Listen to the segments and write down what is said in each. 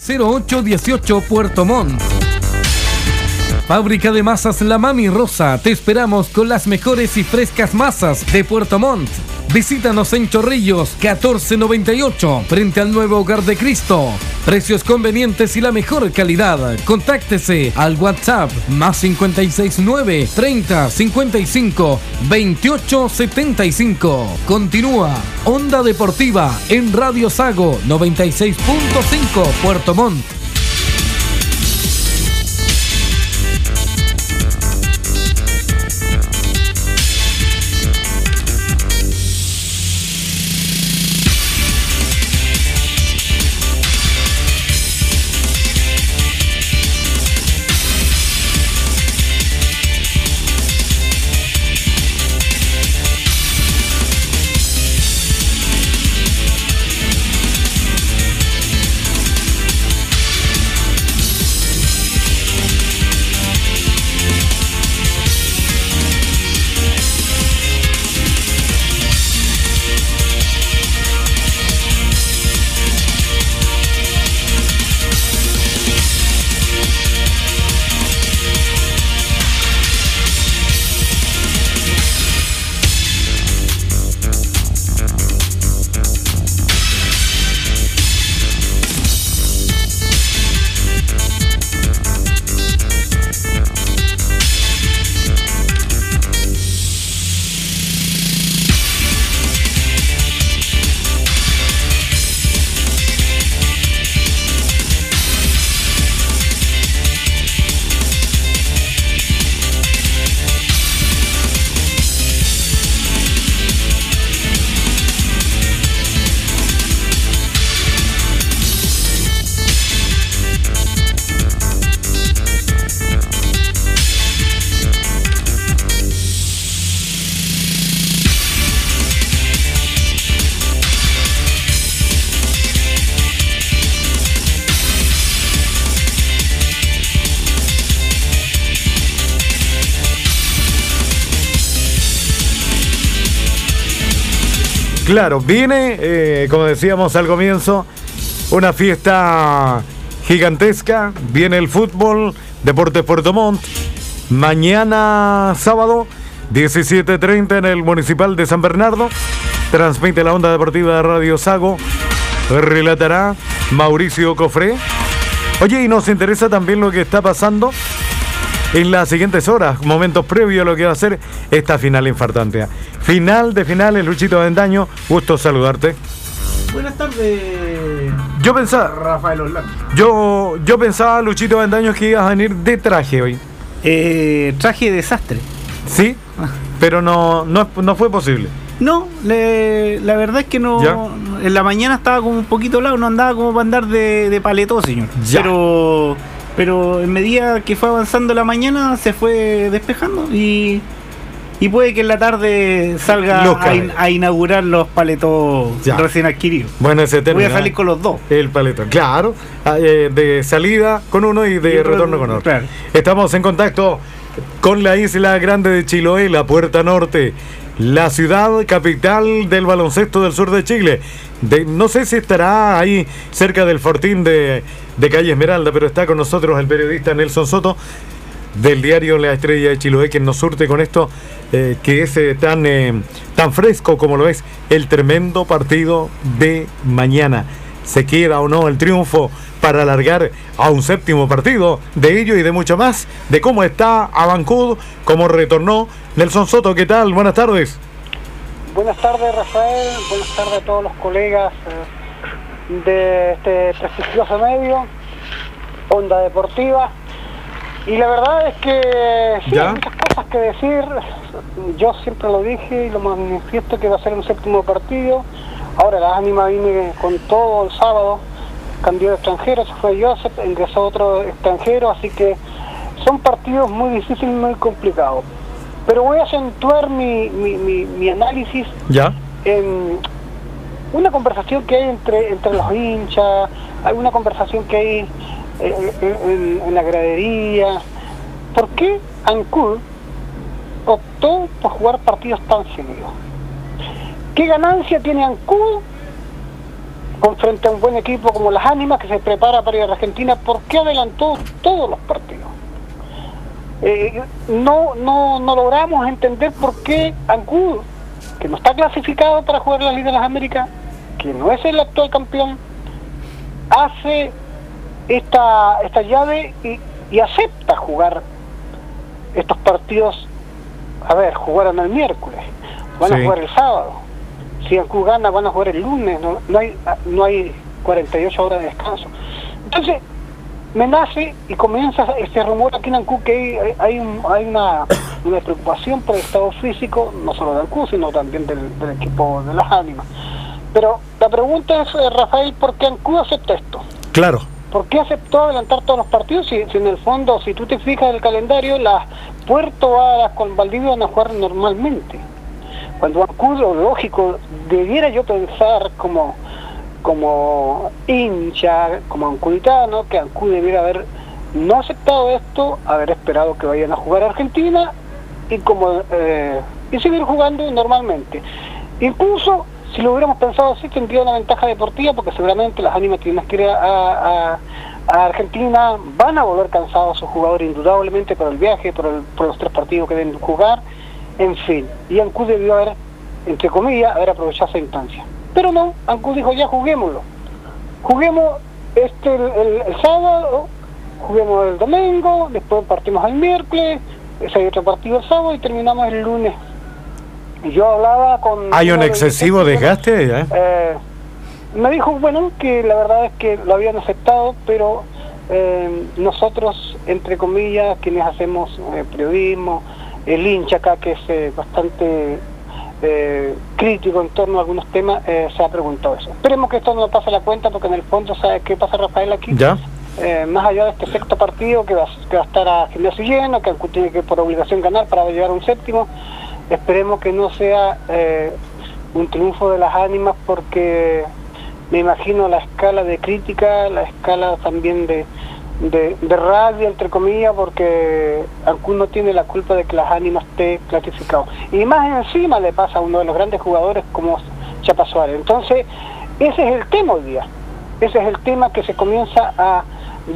0818 Puerto Montt. Fábrica de masas La Mami Rosa. Te esperamos con las mejores y frescas masas de Puerto Montt. Visítanos en Chorrillos 1498, frente al nuevo Hogar de Cristo. Precios convenientes y la mejor calidad. Contáctese al WhatsApp más 569 30 55 28 75. Continúa Onda Deportiva en Radio Sago 96.5 Puerto Montt. Claro, viene, como decíamos al comienzo, una fiesta gigantesca. Viene el fútbol, Deportes Puerto Montt. Mañana sábado, 17:30 en el Municipal de San Bernardo. Transmite la Onda Deportiva de Radio Sago. Relatará Mauricio Cofré. Oye, y nos interesa también lo que está pasando en las siguientes horas, momentos previos a lo que va a ser esta final infartante. Final de finales, Luchito Avendaño, gusto saludarte. Buenas tardes. Yo pensaba, Rafael Orlando. Yo pensaba, Luchito Avendaño, que ibas a venir de traje hoy. Traje de desastre. Sí, pero no fue posible. No, la verdad es que no. ¿Ya? En la mañana estaba como un poquito lado, no andaba como para andar de paletó, señor. Ya. Pero en medida que fue avanzando la mañana se fue despejando y puede que en la tarde salga a inaugurar los paletos recién adquiridos. Bueno, ese término. Voy a salir con los dos. El paletón, claro. De salida con uno y de retorno con otro. Claro. Estamos en contacto con la isla grande de Chiloé, la Puerta Norte, la ciudad capital del baloncesto del sur de Chile. No sé si estará ahí cerca del Fortín de Calle Esmeralda, pero está con nosotros el periodista Nelson Soto del diario La Estrella de Chiloé, quien nos surte con esto que es tan fresco como lo es el tremendo partido de mañana. ¿Se queda o no el triunfo para alargar a un séptimo partido? De ello y de mucho más, de cómo está Abancud, cómo retornó. Nelson Soto, ¿qué tal? Buenas tardes. Buenas tardes, Rafael. Buenas tardes a todos los colegas de este prestigioso medio, Onda Deportiva. Y la verdad es que sí, hay muchas cosas que decir. Yo siempre lo dije y lo manifiesto que va a ser un séptimo partido. Ahora la ánima viene con todo el sábado. Cambió de extranjero, se fue Joseph, ingresó otro extranjero, así que son partidos muy difíciles y muy complicados. Pero voy a acentuar mi análisis en una conversación que hay entre los hinchas, hay una conversación que hay en la gradería. ¿Por qué Ancud optó por jugar partidos tan seguidos? ¿Qué ganancia tiene Ancud frente a un buen equipo como Las Ánimas, que se prepara para ir a Argentina, ¿por qué adelantó todos los partidos? No logramos entender por qué Ancud, que no está clasificado para jugar la Liga de las Américas, que no es el actual campeón, hace esta llave y acepta jugar estos partidos. A ver, jugaron el miércoles, van a jugar el sábado. Si Ancud gana, van a jugar el lunes. No hay 48 horas de descanso. Entonces me nace y comienza este rumor aquí en Ancud que hay una preocupación por el estado físico, no solo de Ancud, sino también del equipo de Las Ánimas. Pero la pregunta es, Rafael, ¿por qué Ancud acepta esto? Claro. ¿Por qué aceptó adelantar todos los partidos? Si en el fondo, si tú te fijas en el calendario, las Puerto Varas con Valdivia van a jugar normalmente. Cuando Ancud, lo lógico, debiera yo pensar como hincha, como ancuditano, que Ancud debiera haber no aceptado esto, haber esperado que vayan a jugar a Argentina y seguir jugando normalmente. Incluso si lo hubiéramos pensado así, tendría una ventaja deportiva, porque seguramente Las Ánimas tienen que ir a Argentina, van a volver cansados sus jugadores indudablemente por el viaje, por los 3 partidos que deben jugar, en fin. Y Ancud debió haber, entre comillas, haber aprovechado esa instancia. Pero no, Ancud dijo, ya juguémoslo. Juguemos el sábado, juguemos el domingo, después partimos el miércoles, hay otro partido el sábado y terminamos el lunes. Yo hablaba con... ¿Hay un excesivo desgaste? Me dijo, bueno, que la verdad es que lo habían aceptado, pero nosotros, entre comillas, quienes hacemos periodismo, el hincha acá, que es bastante crítico en torno a algunos temas, se ha preguntado eso. Esperemos que esto no pase la cuenta, porque en el fondo, ¿sabes qué pasa, Rafael, aquí? ¿Ya? Más allá de este 6º partido, que va a estar a gimnasio lleno, que Ancud tiene que por obligación ganar para llegar a un 7º, esperemos que no sea un triunfo de Las Ánimas, porque me imagino la escala de crítica, la escala también de rabia, entre comillas, porque Ancud no tiene la culpa de que Las Ánimas esté clasificado. Y más encima le pasa a uno de los grandes jugadores como Chapa Suárez. Entonces, ese es el tema hoy día. Ese es el tema que se comienza a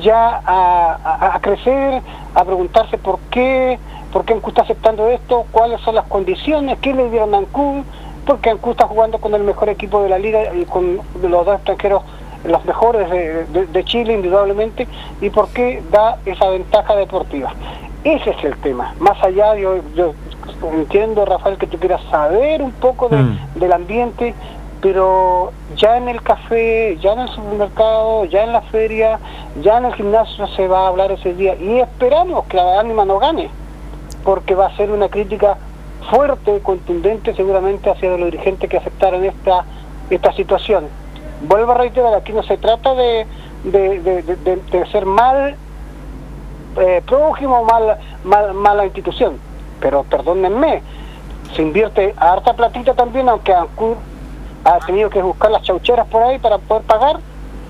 crecer, a preguntarse por qué Ancud está aceptando esto, cuáles son las condiciones, qué le dieron a Ancud, porque Ancud está jugando con el mejor equipo de la liga y con los 2 extranjeros, los mejores de Chile, indudablemente, y por qué da esa ventaja deportiva. Ese es el tema. Más allá, yo entiendo, Rafael, que tú quieras saber un poco del ambiente, pero ya en el café, ya en el supermercado, ya en la feria, ya en el gimnasio se va a hablar ese día, y esperamos que la Ánima no gane, porque va a ser una crítica fuerte, contundente, seguramente hacia los dirigentes que aceptaron esta situación. Vuelvo a reiterar, aquí no se trata de ser mal prójimo, mala institución, pero perdónenme, se invierte a harta platita también, aunque Ancud ha tenido que buscar las chaucheras por ahí para poder pagar.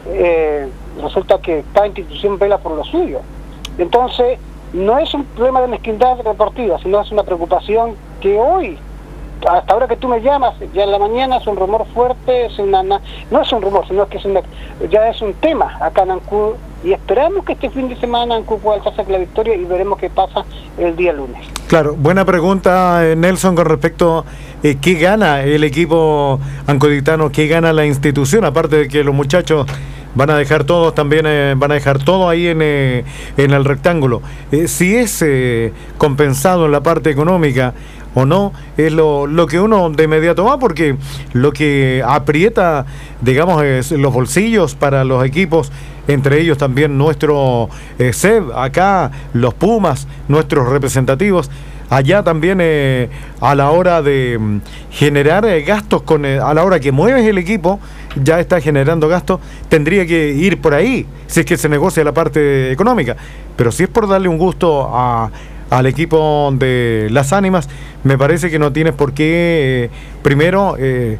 Resulta que cada institución vela por lo suyo. Entonces, no es un problema de mezquindad deportiva, sino es una preocupación que hoy, hasta ahora que tú me llamas, ya en la mañana, es un rumor fuerte, no es un rumor, sino que ya es un tema acá en Ancud, y esperamos que este fin de semana Ancud pueda alcanzar la victoria y veremos qué pasa el día lunes. Claro, buena pregunta, Nelson, con respecto a qué gana el equipo ancuditano, qué gana la institución, aparte de que los muchachos van a dejar todos también, van a dejar todo ahí en el rectángulo. Si es compensado en la parte económica o no, es lo que uno de inmediato va, porque lo que aprieta, digamos, es los bolsillos para los equipos, entre ellos también nuestro SEB, acá los Pumas, nuestros representativos. Allá también a la hora de generar gastos, a la hora que mueves el equipo, ya está generando gastos, tendría que ir por ahí, si es que se negocia la parte económica. Pero si es por darle un gusto al equipo de Las Ánimas, me parece que no tienes por qué primero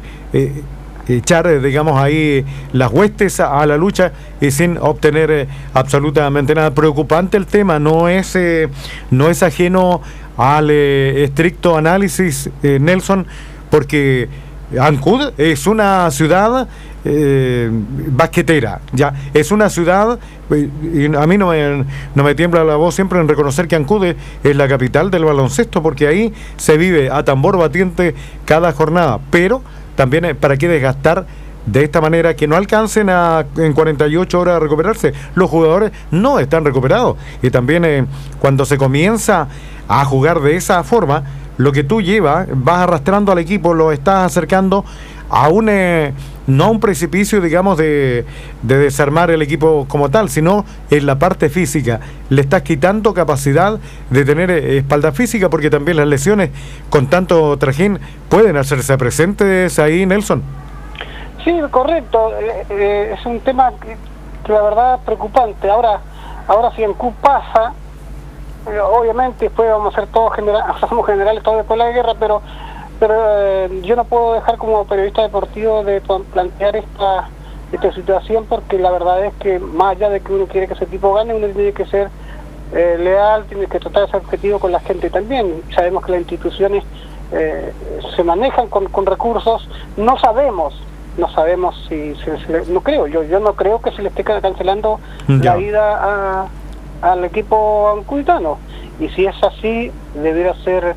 echar, digamos, ahí las huestes a la lucha y sin obtener absolutamente nada. Preocupante el tema, no es ajeno al estricto análisis, Nelson, porque Ancud es una ciudad basquetera, ya es una ciudad, y a mí no me tiembla la voz siempre en reconocer que Ancud es la capital del baloncesto, porque ahí se vive a tambor batiente cada jornada, pero también para qué desgastar de esta manera que no alcancen en 48 horas a recuperarse. Los jugadores no están recuperados, y también cuando se comienza a jugar de esa forma, lo que tú llevas, vas arrastrando al equipo, lo estás acercando a no a un precipicio, digamos, de desarmar el equipo como tal, sino en la parte física. Le estás quitando capacidad de tener espalda física, porque también las lesiones con tanto trajín pueden hacerse presentes ahí, Nelson. Sí, correcto. Es un tema que la verdad es preocupante. Ahora si en Q pasa, obviamente después vamos a ser todos somos generales todos después de la guerra, pero yo no puedo dejar como periodista deportivo de plantear esta situación, porque la verdad es que más allá de que uno quiere que ese equipo gane, uno tiene que ser leal, tiene que tratar de ser objetivo con la gente también. Sabemos que las instituciones se manejan con recursos, no sabemos si no creo, yo no creo que se le esté cancelando la ida al equipo ancuditano, y si es así debiera ser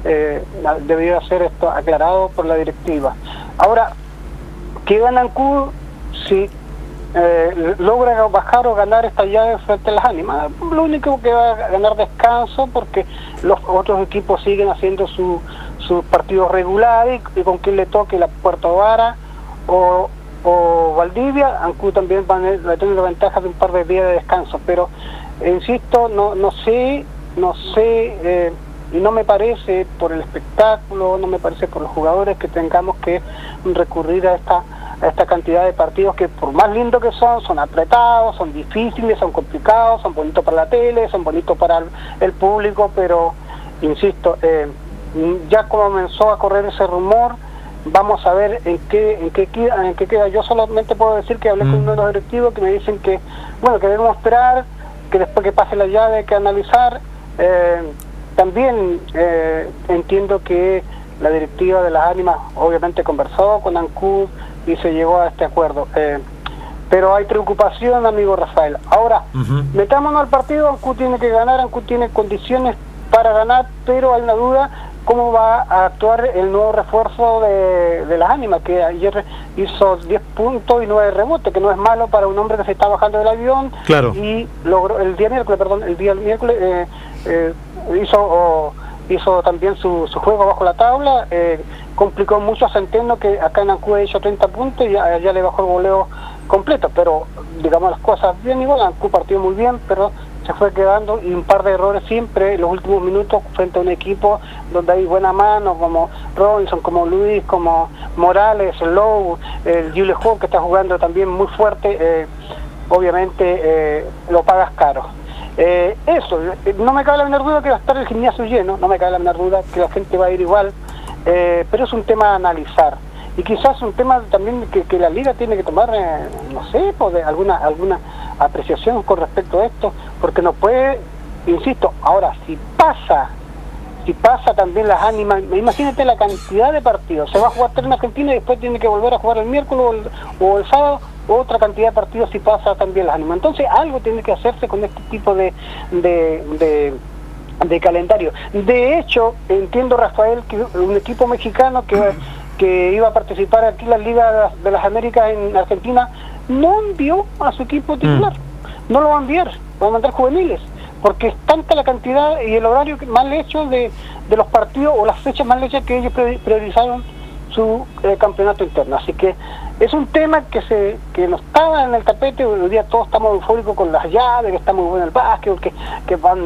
esto aclarado por la directiva. Ahora, ¿qué gana Ancud si logra bajar o ganar esta llave frente a las Ánimas? Lo único que va a ganar descanso, porque los otros equipos siguen haciendo sus partidos regulares, y con quien le toque la Puerto Vara o Valdivia, Ancud también va a tener la ventaja de un par de días de descanso, pero insisto, no sé, y no me parece por el espectáculo, no me parece por los jugadores que tengamos que recurrir a esta cantidad de partidos que, por más lindos que son apretados, son difíciles, son complicados, son bonitos para la tele, son bonitos para el público, pero insisto, ya comenzó a correr ese rumor. Vamos a ver en qué queda. Yo solamente puedo decir que hablé con uno de los directivos que me dicen que debemos esperar, que después que pase la llave hay que analizar. También entiendo que la directiva de las Ánimas obviamente conversó con Ancud y se llegó a este acuerdo. Pero hay preocupación, amigo Rafael. Ahora, metámonos al partido. Ancud tiene que ganar, Ancud tiene condiciones para ganar, pero hay una duda: cómo va a actuar el nuevo refuerzo de las Ánimas, que ayer hizo 10 puntos y 9 rebotes, que no es malo para un hombre que se está bajando del avión. Claro. Y logró el día miércoles hizo también su juego bajo la tabla, complicó mucho a Centeno, que acá en Ancud hizo 30 puntos y ya le bajó el goleo completo, pero digamos las cosas bien igual. Ancud partió muy bien, pero se fue quedando, y un par de errores siempre en los últimos minutos frente a un equipo donde hay buena mano, como Robinson, como Luis, como Morales, Lowe, el Jules Hall, que está jugando también muy fuerte. Obviamente lo pagas caro. Eso, no me cabe la menor duda que va a estar el gimnasio lleno, no me cabe la menor duda que la gente va a ir igual, pero es un tema a analizar, y quizás un tema también que la liga tiene que tomar, no sé, pues de alguna apreciación con respecto a esto, porque no puede, insisto, ahora si pasa también las Ánimas, imagínate la cantidad de partidos, se va a jugar 3 en Argentina y después tiene que volver a jugar el miércoles o el sábado, otra cantidad de partidos si pasa también las Ánimas. Entonces algo tiene que hacerse con este tipo de calendario. De hecho, entiendo, Rafael, que un equipo mexicano que iba a participar aquí en la Liga de las Américas en Argentina no envió a su equipo titular, no lo va a enviar, va a mandar juveniles, porque es tanta la cantidad y el horario mal hecho de los partidos, o las fechas mal hechas, que ellos priorizaron su campeonato interno. Así que es un tema que no estaba en el tapete. Hoy día todos estamos eufóricos con las llaves, que está muy bueno el básquet, que van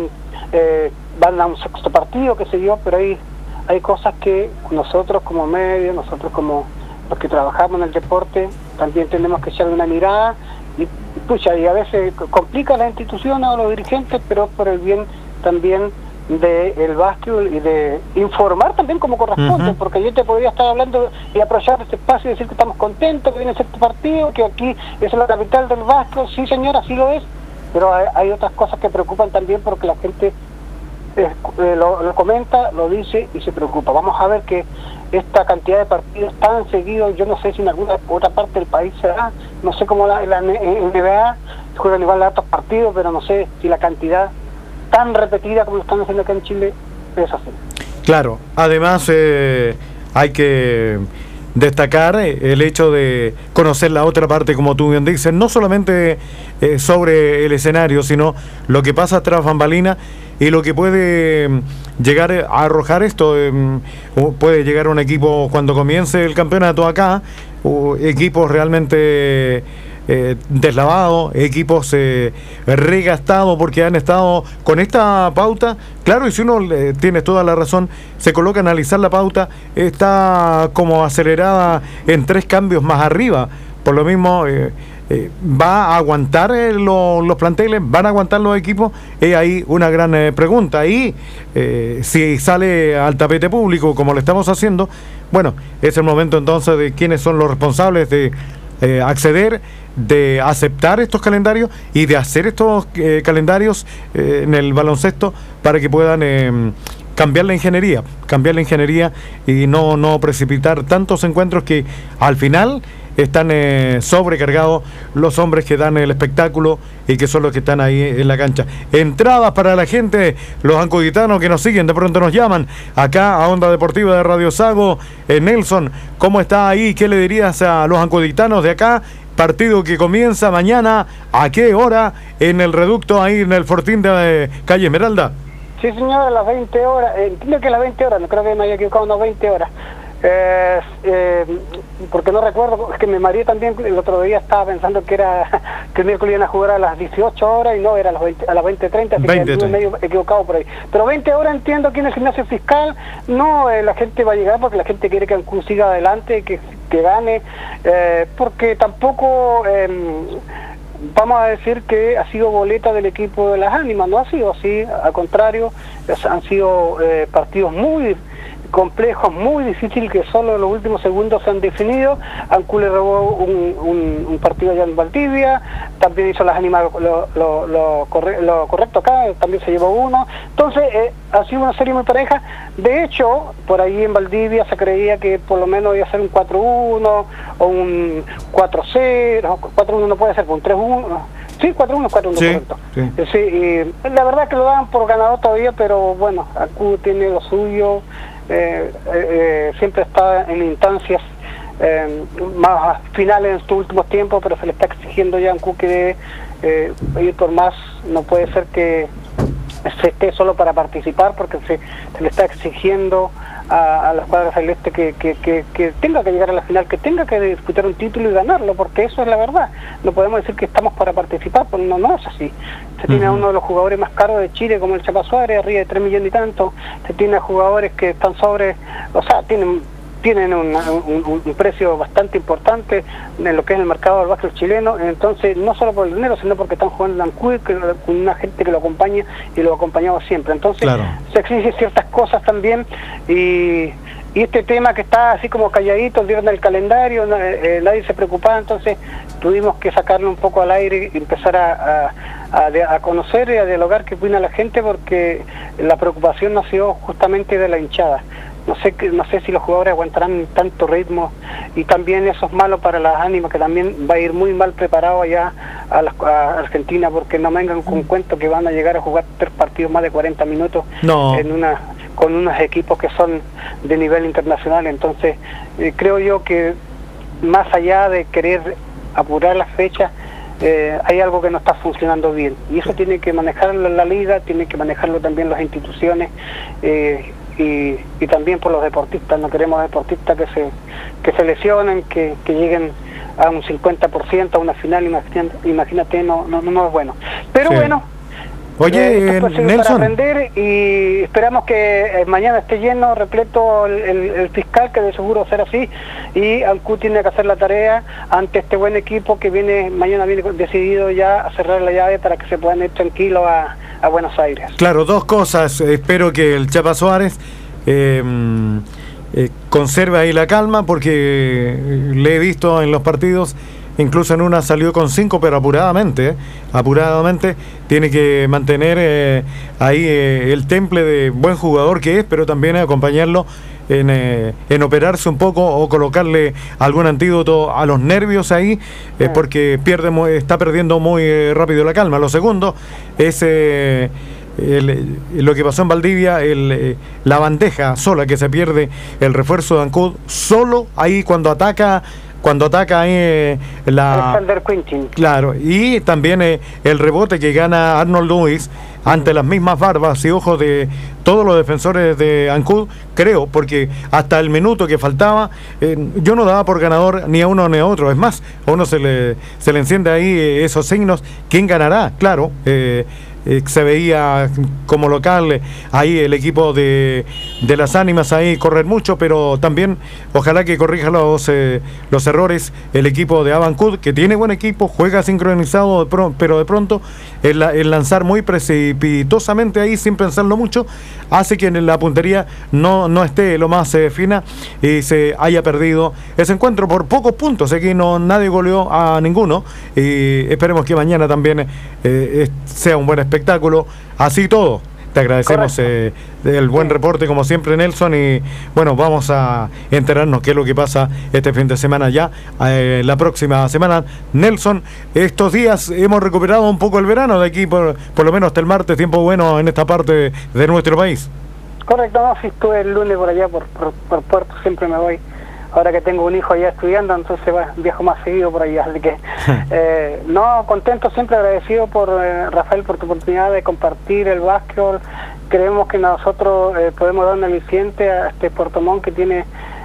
a un sexto partido, qué sé yo, pero hay cosas que nosotros como medios, nosotros como los que trabajamos en el deporte, también tenemos que echarle una mirada, y a veces complica a las instituciones o a los dirigentes, pero por el bien también del básquet y de informar también como corresponde, porque yo te podría estar hablando y aprovechar este espacio y decir que estamos contentos, que viene este partido, que aquí es la capital del básquet. Sí, señora, así lo es, pero hay otras cosas que preocupan también, porque la gente lo comenta, lo dice y se preocupa. Vamos a ver que esta cantidad de partidos tan seguidos, yo no sé si en alguna otra parte del país se da, no sé cómo en la NBA juegan igual altos partidos, pero no sé si la cantidad tan repetida como lo están haciendo acá en Chile es así. Claro, además hay que destacar el hecho de conocer la otra parte, como tú bien dices, no solamente sobre el escenario, sino lo que pasa tras bambalinas y lo que puede llegar a arrojar esto. Puede llegar un equipo cuando comience el campeonato acá, equipos realmente deslavados, equipos regastados porque han estado con esta pauta. Claro, y si uno tiene toda la razón, se coloca a analizar la pauta, está como acelerada en 3 cambios más arriba. Por lo mismo, ¿va a aguantar los planteles? ¿Van a aguantar los equipos? Es ahí una gran pregunta. Y si sale al tapete público, como lo estamos haciendo, bueno, es el momento entonces de quiénes son los responsables de acceder, de aceptar estos calendarios y de hacer estos calendarios en el baloncesto para que puedan cambiar la ingeniería y no precipitar tantos encuentros que al final están sobrecargados los hombres que dan el espectáculo y que son los que están ahí en la cancha. Entradas para la gente, los ancuditanos que nos siguen, de pronto nos llaman acá a Onda Deportiva de Radio Sago. Nelson, ¿cómo está ahí? ¿Qué le dirías a los ancuditanos de acá? Partido que comienza mañana, ¿a qué hora? En el reducto, ahí en el Fortín de Calle Esmeralda. Sí, señor, a las 20 horas. Entiendo que a las 20 horas, no creo que me haya equivocado, no, 20 horas. Porque no recuerdo, es que me mareé también. El otro día estaba pensando que el miércoles iban a jugar a las 18 horas y no, era a las 20:30, así que estuve medio equivocado por ahí. Pero 20 horas entiendo aquí en el gimnasio fiscal, no, la gente va a llegar porque la gente quiere que Ancud siga adelante, que gane, porque tampoco vamos a decir que ha sido boleta del equipo de las ánimas, no ha sido así, al contrario, han sido partidos muy complejos, muy difíciles, que solo en los últimos segundos se han definido. Ancud le robó un partido allá en Valdivia, también hizo las ánimas lo correcto acá, también se llevó uno. Entonces ha sido una serie muy pareja. De hecho, por ahí en Valdivia se creía que por lo menos iba a ser un 4-1 o un 4-0, 4-1 no puede ser, un 3-1. Sí, 4-1, correcto. Sí. Sí, y la verdad que lo daban por ganador todavía, pero bueno, Ancud tiene lo suyo. Siempre está en instancias más finales en estos últimos tiempos, pero se le está exigiendo ya a Ancud que debe ir por más. No puede ser que se esté solo para participar, porque se le está exigiendo a la escuadra celeste que tenga que llegar a la final, que tenga que disputar un título y ganarlo, porque eso es la verdad. No podemos decir que estamos para participar, porque no es así. Se tiene a uno de los jugadores más caros de Chile, como el Chapa Suárez, arriba de 3 millones y tanto. Se tiene a jugadores que están sobre, o sea, tienen un precio bastante importante en lo que es el mercado del básquet chileno. Entonces, no solo por el dinero, sino porque están jugando en Ancud, con una gente que lo acompaña y lo ha acompañado siempre. Entonces, claro, se exigen ciertas cosas también, y este tema que está así como calladito, dieron el calendario, nadie se preocupaba. Entonces tuvimos que sacarlo un poco al aire y empezar a conocer y a dialogar qué opina la gente, porque la preocupación nació justamente de la hinchada. No sé si los jugadores aguantarán tanto ritmo, y también eso es malo para las ánimas, que también va a ir muy mal preparado allá a Argentina, porque no vengan con cuento que van a llegar a jugar 3 partidos más de 40 minutos con unos equipos que son de nivel internacional. Entonces creo yo que más allá de querer apurar las fechas, hay algo que no está funcionando bien, y eso tiene que manejarlo la liga, tiene que manejarlo también las instituciones, y también por los deportistas. No queremos deportistas que se lesionen, que lleguen a un 50% a una final. Imagínate, no es bueno. Pero sí, bueno, oye, Nelson, para aprender, y esperamos que mañana esté lleno, repleto el fiscal, que de seguro será así, y Ancud tiene que hacer la tarea ante este buen equipo que mañana viene decidido ya a cerrar la llave para que se puedan ir tranquilos a Buenos Aires. Claro, 2 cosas. Espero que el Chapa Suárez conserve ahí la calma, porque le he visto en los partidos incluso en una salió con 5, pero apuradamente tiene que mantener ahí el temple de buen jugador que es, pero también acompañarlo en operarse un poco o colocarle algún antídoto a los nervios ahí, porque está perdiendo muy rápido la calma. Lo segundo es lo que pasó en Valdivia, la bandeja sola que se pierde, el refuerzo de Ancud solo ahí cuando ataca ahí Alexander Quintin. Claro, y también el rebote que gana Arnold Lewis ante las mismas barbas y ojos de todos los defensores de Ancud, creo, porque hasta el minuto que faltaba yo no daba por ganador ni a uno ni a otro. Es más, a uno se le enciende ahí esos signos. ¿Quién ganará? Claro, se veía como local ahí el equipo de las ánimas ahí correr mucho, pero también ojalá que corrija los errores el equipo de Abancud, que tiene buen equipo, juega sincronizado, pero de pronto el lanzar muy precipitosamente ahí sin pensarlo mucho hace que en la puntería no esté lo más fina y se haya perdido ese encuentro por pocos puntos. Aquí nadie goleó a ninguno y esperemos que mañana también sea un buen espectáculo. Así todo, te agradecemos el buen reporte como siempre, Nelson, y bueno, vamos a enterarnos qué es lo que pasa este fin de semana ya, la próxima semana. Nelson, estos días hemos recuperado un poco el verano de aquí, por lo menos hasta el martes, tiempo bueno en esta parte de nuestro país. Correcto, no, si estuve el lunes por allá por Puerto, siempre me voy. Ahora que tengo un hijo allá estudiando, entonces viajo más seguido por allá, así que no, contento, siempre agradecido por Rafael, por tu oportunidad de compartir el básquetbol. Creemos que nosotros podemos dar un aliciente a este Puerto Montt que tiene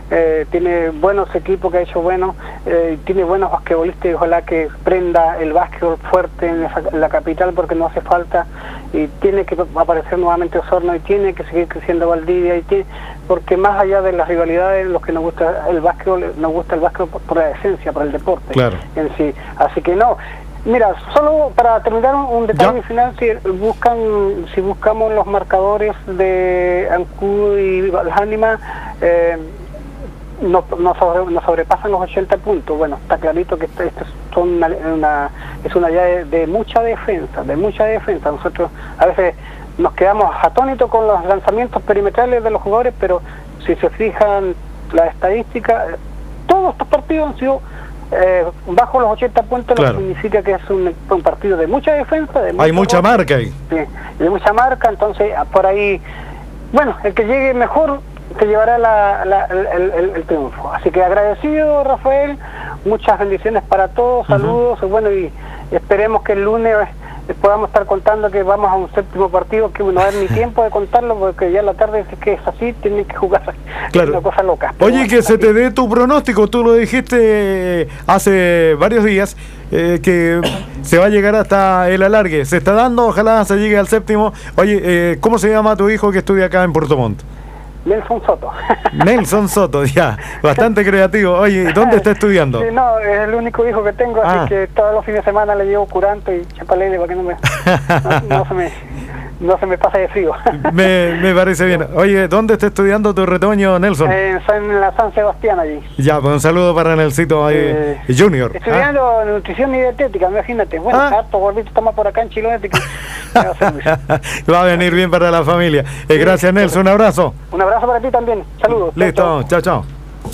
buenos equipos, que ha hecho tiene buenos basquetbolistas, y ojalá que prenda el básquetbol fuerte en la capital, porque no hace falta, y tiene que aparecer nuevamente Osorno, y tiene que seguir creciendo Valdivia, porque más allá de las rivalidades, los que nos gusta el básquetbol por la esencia, por el deporte, claro, en sí. Así que no. Mira, solo para terminar un detalle final, si buscamos los marcadores de Ancud y las ánimas, nos sobrepasan los 80 puntos. Bueno, está clarito que esto es una llave de mucha defensa, Nosotros a veces nos quedamos atónitos con los lanzamientos perimetrales de los jugadores, pero si se fijan las estadísticas, todos estos partidos han sido bajo los 80 puntos, claro. Lo que significa que es un partido de mucha defensa, hay mucha marca ahí. Sí, de mucha marca, entonces por ahí, bueno, el que llegue mejor se llevará el triunfo. Así que agradecido, Rafael, muchas bendiciones para todos, saludos, bueno, y esperemos que el lunes podamos estar contando que vamos a un séptimo partido, que no va a haber ni tiempo de contarlo, porque ya en la tarde, si es que es así, tienen que jugar. Claro. Una cosa loca. Oye, que se te dé tu pronóstico, tú lo dijiste hace varios días, que se va a llegar hasta el alargue, se está dando, ojalá se llegue al séptimo. Oye, ¿cómo se llama tu hijo que estudia acá en Puerto Montt? Nelson Soto. Nelson Soto, ya, bastante creativo. Oye, ¿dónde está estudiando? Sí, no, es el único hijo que tengo, así que todos los fines de semana le llevo curanto y chapalele para que no se me pase de frío. me parece bien. Oye, ¿dónde está estudiando tu retoño, Nelson? En la San Sebastián allí. Ya, pues un saludo para Nelsito Junior. Estudiando nutrición y dietética, imagínate. Bueno, harto gordito, estamos por acá en Chiloé. Va a venir bien para la familia. Gracias, Nelson, un abrazo. Un abrazo para ti también. Saludos. Listo, chao.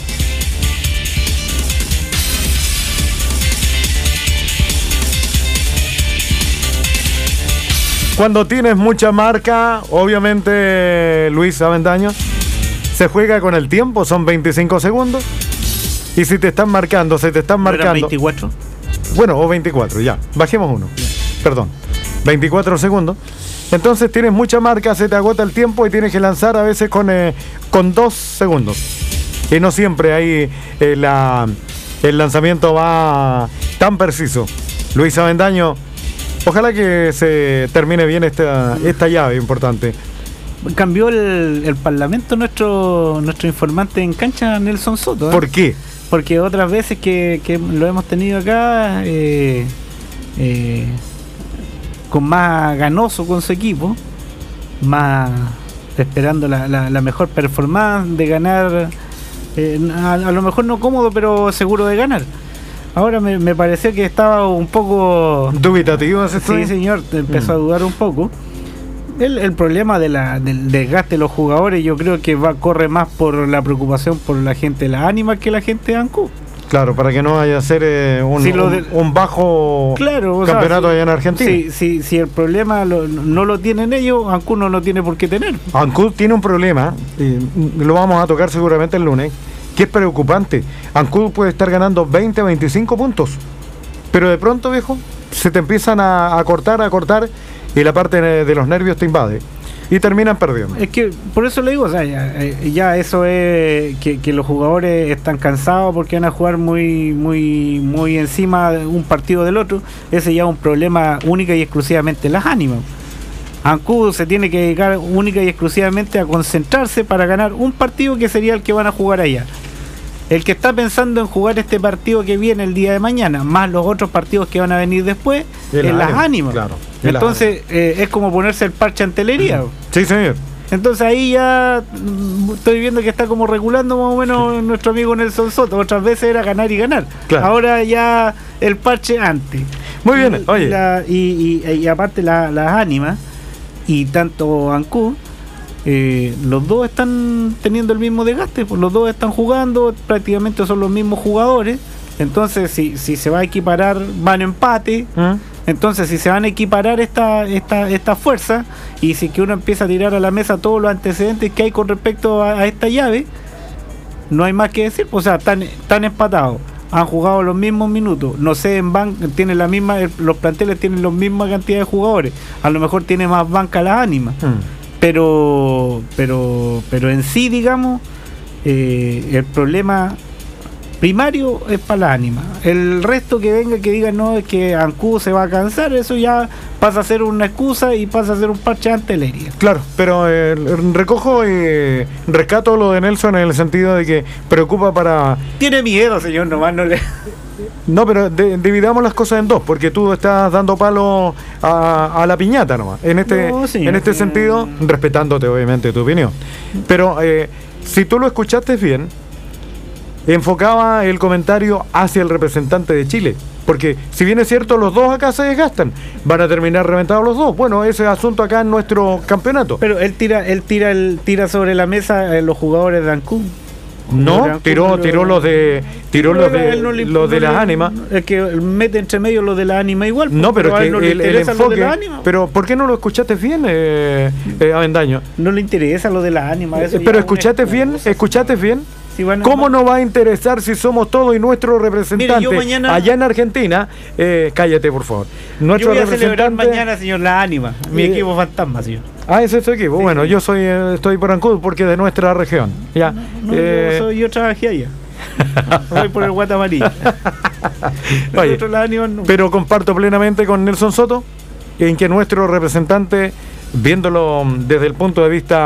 Cuando tienes mucha marca, obviamente, Luis Avendaño, se juega con el tiempo, son 25 segundos. Y si te están marcando, ¿No eran 24? Bueno, o 24, ya. Bajemos uno. Perdón. 24 segundos. Entonces tienes mucha marca, se te agota el tiempo y tienes que lanzar a veces con 2 segundos. Y no siempre ahí el lanzamiento va tan preciso. Luis Avendaño, ojalá que se termine bien esta llave importante. Cambió el parlamento nuestro informante en cancha, Nelson Soto. ¿Por qué? Porque otras veces que lo hemos tenido acá, con más ganoso con su equipo, más esperando la mejor performance de ganar, a lo mejor no cómodo, pero seguro de ganar. Ahora me pareció que estaba un poco... ¿Dubitativo ese? Sí, señor, empezó a dudar un poco. El problema del desgaste de los jugadores, yo creo que corre más por la preocupación por la gente de la Ánima que la gente de Ancud. Claro, para que no vaya a ser un bajo campeonato allá en Argentina. Si el problema no lo tienen ellos, Ancud no lo tiene por qué tener. Ancud tiene un problema, lo vamos a tocar seguramente el lunes, que es preocupante. Ancud puede estar ganando 20, 25 puntos, pero de pronto, viejo, se te empiezan a cortar y la parte de los nervios te invade y terminan perdiendo. Es que por eso le digo, o sea, ya eso es que los jugadores están cansados porque van a jugar muy encima de un partido del otro. Ese ya es un problema única y exclusivamente las ánimas. Ancud se tiene que dedicar única y exclusivamente a concentrarse para ganar un partido que sería el que van a jugar allá. El que está pensando en jugar este partido que viene el día de mañana, más los otros partidos que van a venir después, en las ánimas. Claro, entonces es como ponerse el parche ante la herida. Sí, señor. Entonces ahí ya estoy viendo que está como regulando más o menos nuestro amigo Nelson Soto. Otras veces era ganar y ganar. Claro. Ahora ya el parche antes. Muy bien, oye. Y aparte las ánimas y tanto Ancud, los dos están teniendo el mismo desgaste, pues los dos están jugando, prácticamente son los mismos jugadores. Entonces si se va a equiparar, van empate. Entonces si se van a equiparar esta fuerza, y si que uno empieza a tirar a la mesa todos los antecedentes que hay con respecto a esta llave, no hay más que decir. O sea, están empatados, han jugado los mismos minutos, no sé, tienen la misma, los planteles tienen la misma cantidad de jugadores, a lo mejor tiene más banca las ánimas. Pero en sí, digamos, el problema primario es para la ánima. El resto que venga, que diga no, es que Ancud se va a cansar, eso ya pasa a ser una excusa y pasa a ser un parche ante la herida. Claro, pero recojo y rescato lo de Nelson en el sentido de que preocupa para... Tiene miedo, señor, nomás no le... No, pero dividamos las cosas en dos, porque tú estás dando palo a la piñata nomás. En este sentido, respetándote obviamente tu opinión. Pero si tú lo escuchaste bien, enfocaba el comentario hacia el representante de Chile. Porque si bien es cierto, los dos acá se desgastan, van a terminar reventados los dos. Bueno, ese asunto acá en nuestro campeonato. Pero él tira sobre la mesa los jugadores de Ancud. No, tiró los de las ánimas. Es que mete entre medio los de la ánima igual. No, pero es que el enfoque. Pero ¿por qué no lo escuchaste bien, Avendaño? No le interesa lo de la ánima. Pero escuchaste bien. Si ¿cómo no va a interesar si somos todos y nuestro representante allá en Argentina? Cállate, por favor. Yo voy a celebrar mañana, señor, la ánima. Mi equipo fantasma, señor. Ah, ese es tu equipo. Sí, bueno, sí. Yo estoy por Ancud porque de nuestra región. Ya. Yo trabajé allá. Voy por el Guatamarí. Oye, pero comparto plenamente con Nelson Soto en que nuestro representante, viéndolo desde el punto de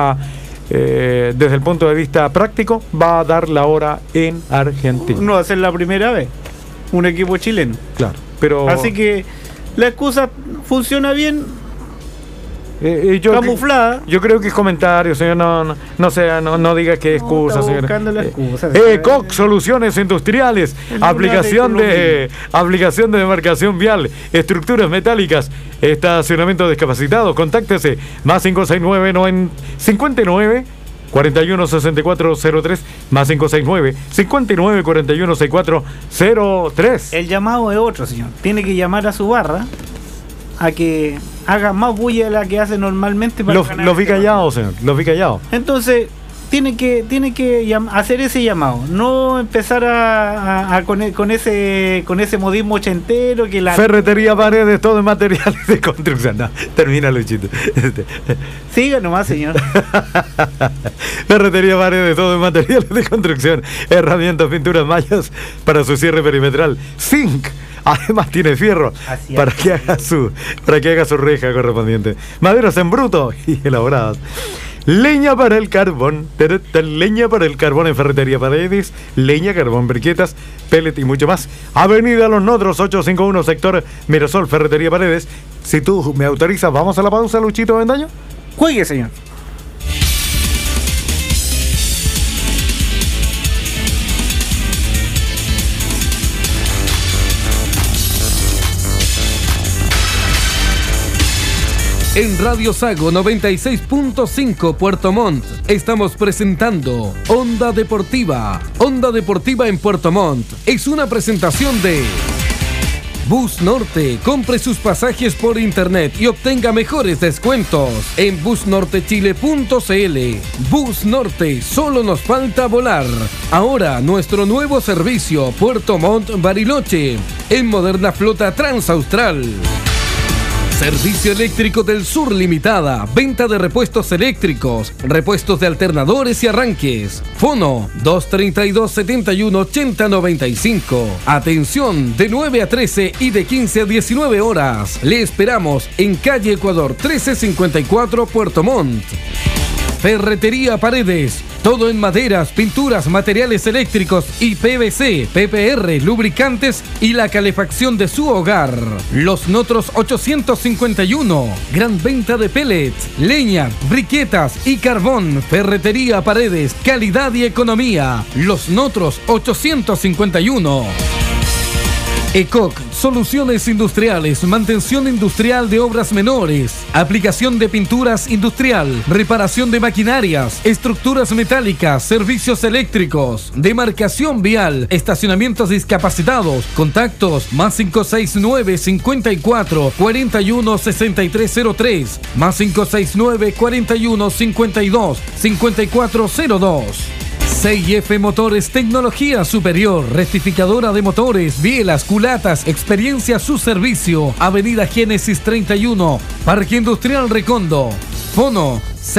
vista práctico, va a dar la hora en Argentina. No va a ser la primera vez un equipo chileno. Claro, pero así que la excusa funciona bien. Camuflada. Yo creo que es comentario, señor. No digas que es excusa, señor. Buscando la excusa. Cox Soluciones Industriales, aplicación de demarcación vial, estructuras metálicas, estacionamiento discapacitado. Contáctese más 569 59 41 64 03 más 569 59 41 64 03. El llamado es otro, señor. Tiene que llamar a su barra a que haga más bulla de la que hace normalmente para los vi callados, señor, los vi callados. Entonces tiene que hacer ese llamado, no empezar con ese modismo ochentero que la Ferretería Paredes, todo en materiales de construcción. No, termina Luchito. Siga nomás, señor. Ferretería Paredes, todo en materiales de construcción, herramientas, pinturas, mallas para su cierre perimetral, zinc. Además tiene fierro para que haga su reja correspondiente. Maderas en bruto y elaboradas. Leña para el carbón. Leña para el carbón en Ferretería Paredes. Leña, carbón, briquetas, pellet y mucho más. Avenida Los Notros 851, sector Mirasol, Ferretería Paredes. Si tú me autorizas, vamos a la pausa, Luchito Avendaño. Juegue, señor. En Radio Sago 96.5 Puerto Montt estamos presentando Onda Deportiva. Onda Deportiva en Puerto Montt es una presentación de Bus Norte. Compre sus pasajes por internet y obtenga mejores descuentos en busnortechile.cl. Bus Norte, solo nos falta volar. Ahora nuestro nuevo servicio Puerto Montt Bariloche en moderna flota transaustral. Servicio Eléctrico del Sur Limitada. Venta de repuestos eléctricos, repuestos de alternadores y arranques. Fono 232-7180-95. Atención de 9 a 13 y de 15 a 19 horas. Le esperamos en calle Ecuador 1354 Puerto Montt. Ferretería Paredes. Todo en maderas, pinturas, materiales eléctricos y PVC, PPR, lubricantes y la calefacción de su hogar. Los Notros 851. Gran venta de pellets, leña, briquetas y carbón. Ferretería Paredes. Calidad y economía. Los Notros 851. ECOC, soluciones industriales, mantención industrial de obras menores, aplicación de pinturas industrial, reparación de maquinarias, estructuras metálicas, servicios eléctricos, demarcación vial, estacionamientos discapacitados, contactos más 569 54 41 6303, más 569 41 52 5402. 6F Motores, tecnología superior, rectificadora de motores, bielas, culatas, experiencia a su servicio. Avenida Génesis 31, Parque Industrial Recondo. Fono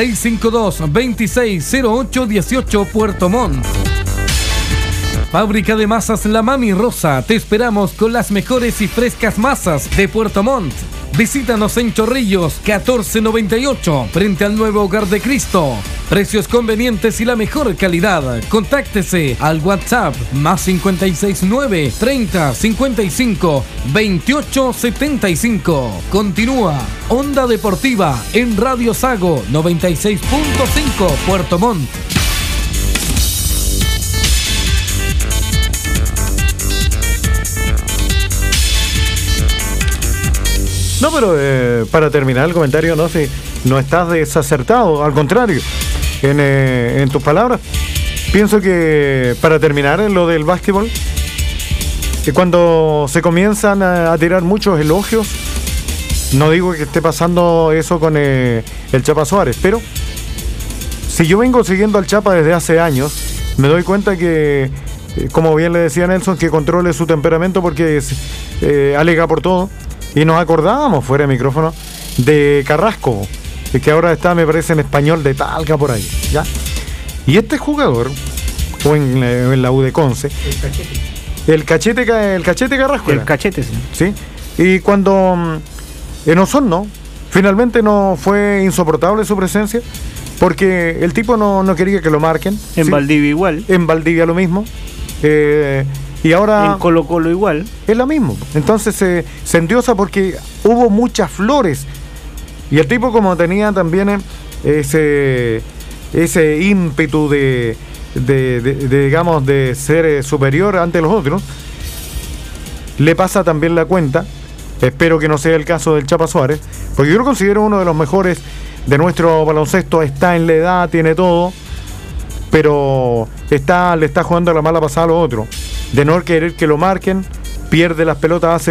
652-260818 Puerto Montt. Fábrica de masas La Mami Rosa. Te esperamos con las mejores y frescas masas de Puerto Montt. Visítanos en Chorrillos 1498, frente al nuevo Hogar de Cristo. Precios convenientes y la mejor calidad. Contáctese al WhatsApp más 569 30 55 28 75. Continúa Onda Deportiva en Radio Sago 96.5 Puerto Montt. No, pero para terminar el comentario, no sé, no estás desacertado, al contrario, en tus palabras. Pienso que para terminar en lo del básquetbol, cuando se comienzan a tirar muchos elogios, no digo que esté pasando eso con el Chapa Suárez, pero si yo vengo siguiendo al Chapa desde hace años, me doy cuenta que, como bien le decía Nelson, que controle su temperamento porque alega por todo. Y nos acordábamos fuera de micrófono de Carrasco, que ahora está, me parece, en Español de Talca por ahí, ¿ya? Y este jugador, o en la U de Conce, el cachete Carrasco. El cachete, sí. ¿Sí? Y cuando en Osorno, finalmente no fue insoportable su presencia, porque el tipo no quería que lo marquen. En ¿sí? Valdivia igual. En Valdivia lo mismo. Y ahora en Colo Colo igual. Es lo mismo. Entonces se endiosa porque hubo muchas flores. Y el tipo, como tenía también ese ímpetu de digamos, de ser superior ante los otros, le pasa también la cuenta. Espero que no sea el caso del Chapa Suárez, porque yo lo considero uno de los mejores de nuestro baloncesto. Está en la edad, tiene todo, pero le está jugando la mala pasada a los otros. De no querer que lo marquen, pierde las pelotas,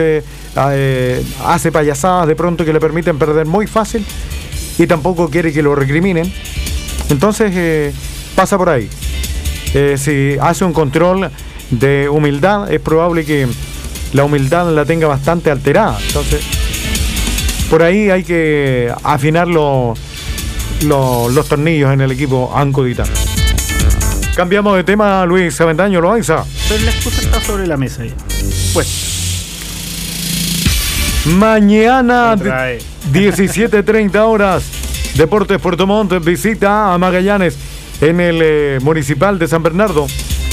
hace payasadas de pronto que le permiten perder muy fácil, y tampoco quiere que lo recriminen. Entonces pasa por ahí. Si hace un control de humildad, es probable que la humildad la tenga bastante alterada. Entonces por ahí hay que afinar los tornillos en el equipo ancuditano. Cambiamos de tema, Luis Avendaño Loaiza. Pero la excusa está sobre la mesa ya. Pues. Mañana, 17:30 horas, Deportes Puerto Montt visita a Magallanes en el Municipal de San Bernardo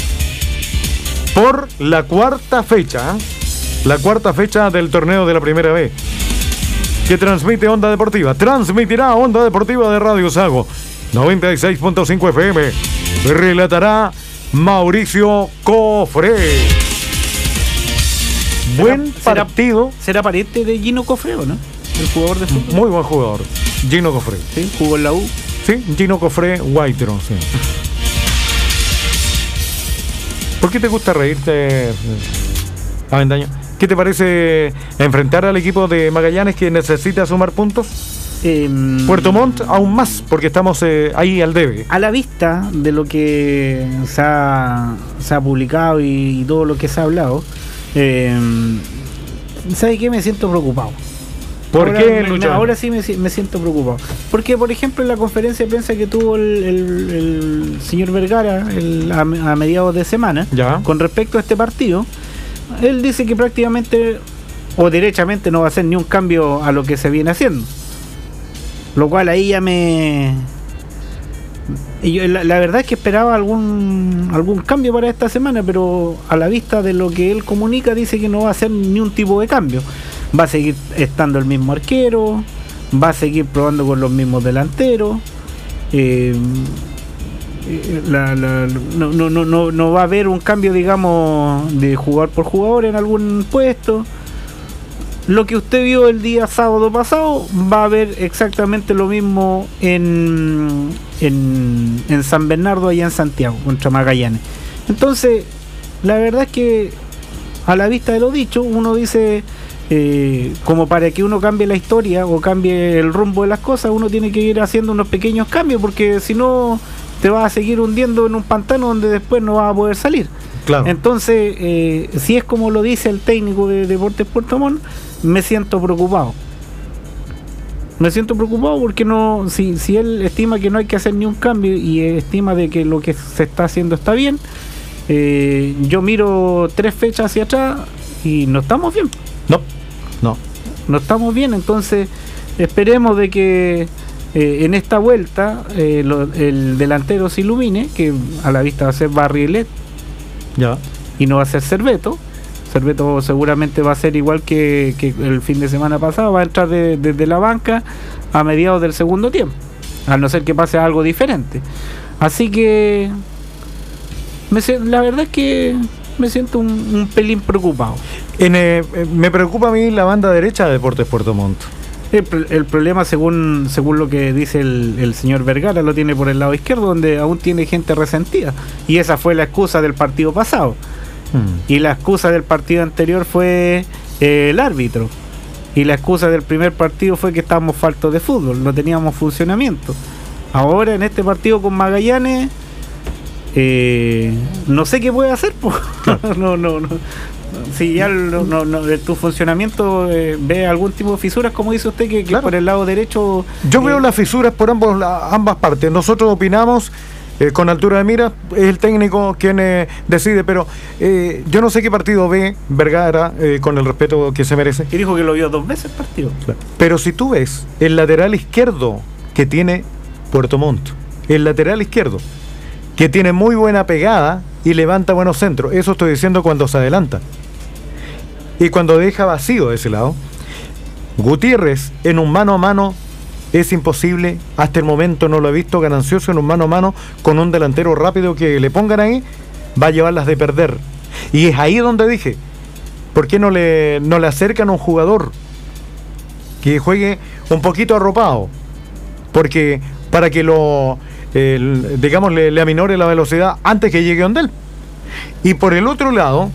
por la cuarta fecha. La cuarta fecha del torneo de la Primera B, que transmite Onda Deportiva. Transmitirá Onda Deportiva de Radio Sago 96.5 FM. Relatará Mauricio Cofré. Buen partido. ¿Será pariente de Gino Cofré o no? el jugador de fútbol. Muy buen jugador, Gino Cofré. Sí, jugó en la U. Sí, Gino Cofré Whiteron, sí. ¿Por qué te gusta reírte, Avendaño? ¿Qué te parece enfrentar al equipo de Magallanes que necesita sumar puntos? Puerto Montt aún más, porque estamos ahí al debe. A la vista de lo que se ha publicado y todo lo que se ha hablado, ¿sabe qué? Me siento preocupado. ¿Por qué, Lucho? Ahora sí me siento preocupado. Porque, por ejemplo, en la conferencia de prensa que tuvo el señor Vergara a mediados de semana, ¿ya?, con respecto a este partido, él dice que prácticamente o derechamente no va a hacer ni un cambio a lo que se viene haciendo. Lo cual ahí ya me... Y yo, la verdad es que esperaba algún cambio para esta semana, pero a la vista de lo que él comunica dice que no va a hacer ni un tipo de cambio. Va a seguir estando el mismo arquero, va a seguir probando con los mismos delanteros, no va a haber un cambio, digamos, de jugador por jugador en algún puesto. Lo que usted vio el día sábado pasado va a haber exactamente lo mismo en San Bernardo, allá en Santiago, contra Magallanes. Entonces, la verdad es que a la vista de lo dicho, uno dice, como para que uno cambie la historia o cambie el rumbo de las cosas, uno tiene que ir haciendo unos pequeños cambios, porque si no te vas a seguir hundiendo en un pantano donde después no vas a poder salir. Claro. Entonces, si es como lo dice el técnico de Deportes Puerto Montt, me siento preocupado. Me siento preocupado porque no, si él estima que no hay que hacer ni un cambio y estima de que lo que se está haciendo está bien, yo miro 3 fechas hacia atrás y no estamos bien. No estamos bien. Entonces esperemos de que en esta vuelta el delantero se ilumine, que a la vista va a ser Barrielet, ya, y no va a ser Cerveto. Cerveto seguramente va a ser igual que el fin de semana pasado, va a entrar desde la banca a mediados del segundo tiempo, a no ser que pase algo diferente. Así que la verdad es que me siento un pelín preocupado. Me preocupa a mí la banda derecha de Deportes Puerto Montt. El problema, según lo que dice el señor Vergara, lo tiene por el lado izquierdo, donde aún tiene gente resentida, y esa fue la excusa del partido pasado. Y la excusa del partido anterior fue el árbitro, y la excusa del primer partido fue que estábamos faltos de fútbol, no teníamos funcionamiento. Ahora en este partido con Magallanes, no sé qué puede hacer, pues. no. Si ya de tu funcionamiento ve algún tipo de fisuras, como dice usted, que claro, por el lado derecho... Yo veo las fisuras por ambas partes. Nosotros opinamos con altura de mira, es el técnico quien decide, pero yo no sé qué partido ve Vergara con el respeto que se merece. Y dijo que lo vio 2 veces el partido. Claro. Pero si tú ves el lateral izquierdo que tiene Puerto Montt, el lateral izquierdo que tiene muy buena pegada y levanta buenos centros, eso estoy diciendo cuando se adelanta. Y cuando deja vacío de ese lado, Gutiérrez en un mano a mano es imposible. Hasta el momento no lo he visto ganancioso en un mano a mano con un delantero rápido que le pongan ahí, va a llevarlas de perder. Y es ahí donde dije, ¿por qué no le acercan a un jugador que juegue un poquito arropado? Porque para que digamos, le aminore la velocidad antes que llegue donde él. Y por el otro lado,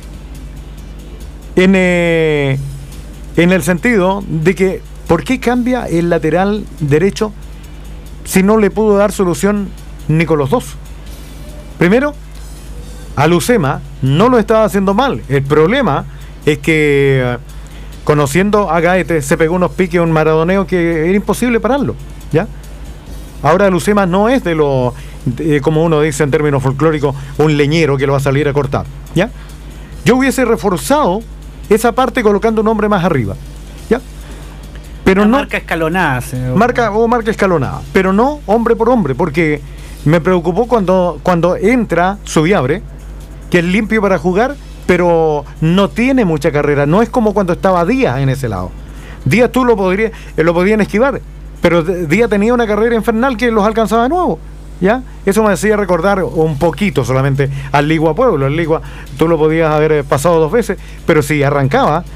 en el sentido de que ¿por qué cambia el lateral derecho si no le pudo dar solución ni con los dos? Primero, a Lucema no lo estaba haciendo mal. El problema es que conociendo a Gaete se pegó unos piques, un maradoneo que era imposible pararlo, ¿ya? Ahora Lucema no es como uno dice en términos folclóricos, un leñero que lo va a salir a cortar, ¿ya? Yo hubiese reforzado esa parte colocando un hombre más arriba, ¿ya? Pero no marca escalonada, marca escalonada, pero no hombre por hombre, porque me preocupó cuando entra Subiabre, que es limpio para jugar, pero no tiene mucha carrera. No es como cuando estaba Díaz en ese lado. Díaz tú lo podían esquivar, pero Díaz tenía una carrera infernal que los alcanzaba de nuevo, ¿ya? Eso me hacía recordar un poquito solamente al Ligua Pueblo. Al Ligua tú lo podías haber pasado 2 veces, pero si arrancaba,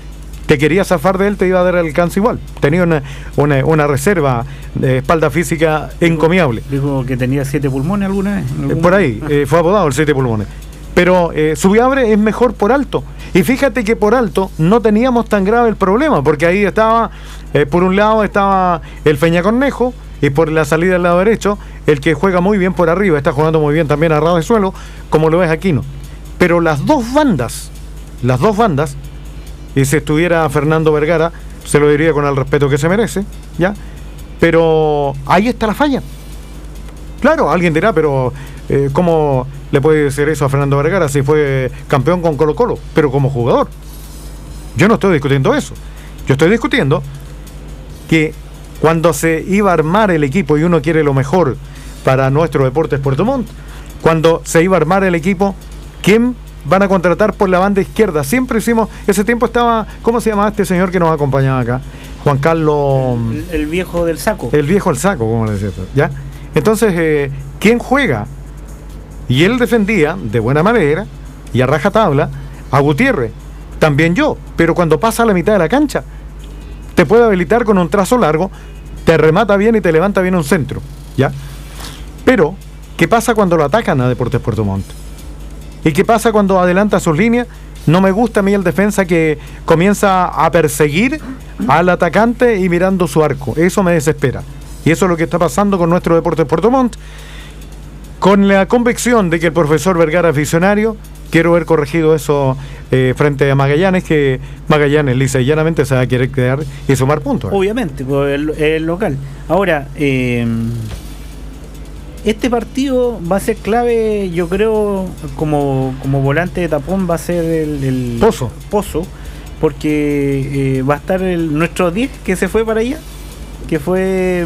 te quería zafar de él, te iba a dar el alcance igual. Tenía una reserva de espalda física encomiable. Dijo que tenía 7 pulmones alguna vez. Por ahí, fue apodado el 7 pulmones. Pero Subiabre es mejor por alto. Y fíjate que por alto no teníamos tan grave el problema, porque ahí estaba, por un lado estaba el Feña Cornejo, y por la salida del lado derecho, el que juega muy bien por arriba, está jugando muy bien también a ras de suelo, como lo ves Aquino. Pero las dos bandas, y si estuviera Fernando Vergara, se lo diría con el respeto que se merece, ¿ya? Pero ahí está la falla. Claro, alguien dirá, pero ¿cómo le puede decir eso a Fernando Vergara si fue campeón con Colo-Colo? Pero como jugador. Yo no estoy discutiendo eso. Yo estoy discutiendo que cuando se iba a armar el equipo, y uno quiere lo mejor para nuestro Deportes Puerto Montt, cuando se iba a armar el equipo, ¿quién van a contratar por la banda izquierda? Siempre hicimos, ese tiempo estaba, ¿cómo se llamaba este señor que nos acompañaba acá? Juan Carlos... El viejo del saco. El viejo del saco, ¿cómo le decía? ¿Ya? Entonces, ¿quién juega? Y él defendía de buena manera y a rajatabla a Gutiérrez. También yo, pero cuando pasa a la mitad de la cancha, te puede habilitar con un trazo largo, te remata bien y te levanta bien un centro, ¿ya? Pero, ¿qué pasa cuando lo atacan a Deportes Puerto Montt? ¿Y qué pasa cuando adelanta sus líneas? No me gusta a mí el defensa que comienza a perseguir al atacante y mirando su arco. Eso me desespera. Y eso es lo que está pasando con nuestro Deportes Puerto Montt. Con la convicción de que el profesor Vergara es visionario, quiero ver corregido eso frente a Magallanes, que Magallanes lisa y llanamente se va a querer quedar y sumar puntos. Obviamente, pues el local. Ahora, este partido va a ser clave, yo creo, como volante de tapón va a ser el Pozo, porque va a estar nuestro 10 que se fue para allá, que fue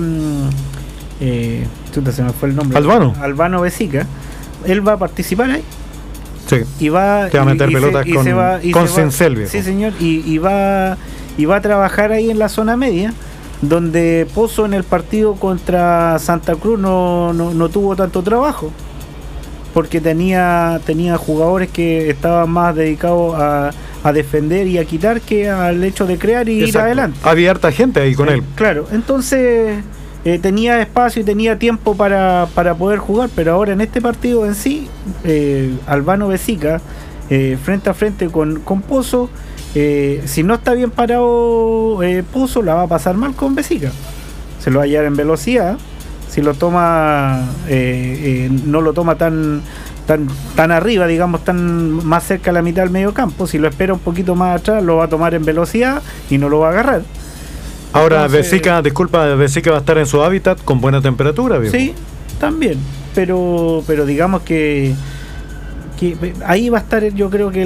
se me fue el nombre, Albano Besica. Él va a participar ahí. Sí. Y va a meter pelotas con Cincel. Sí, señor, y va a trabajar ahí en la zona media, donde Pozo en el partido contra Santa Cruz no tuvo tanto trabajo, porque tenía jugadores que estaban más dedicados a defender y a quitar que al hecho de crear y ir adelante. Había harta gente ahí con él. Claro, entonces tenía espacio y tenía tiempo para poder jugar, pero ahora en este partido en sí, Albano Besica, frente a frente con Pozo, si no está bien parado Pozo, la va a pasar mal con Besica. Se lo va a hallar en velocidad. Si lo toma, no lo toma tan arriba, digamos, tan más cerca a la mitad del medio campo. Si lo espera un poquito más atrás, lo va a tomar en velocidad y no lo va a agarrar. Ahora, Besica va a estar en su hábitat con buena temperatura, ¿viejo? Sí, también. Pero digamos que ahí va a estar, yo creo que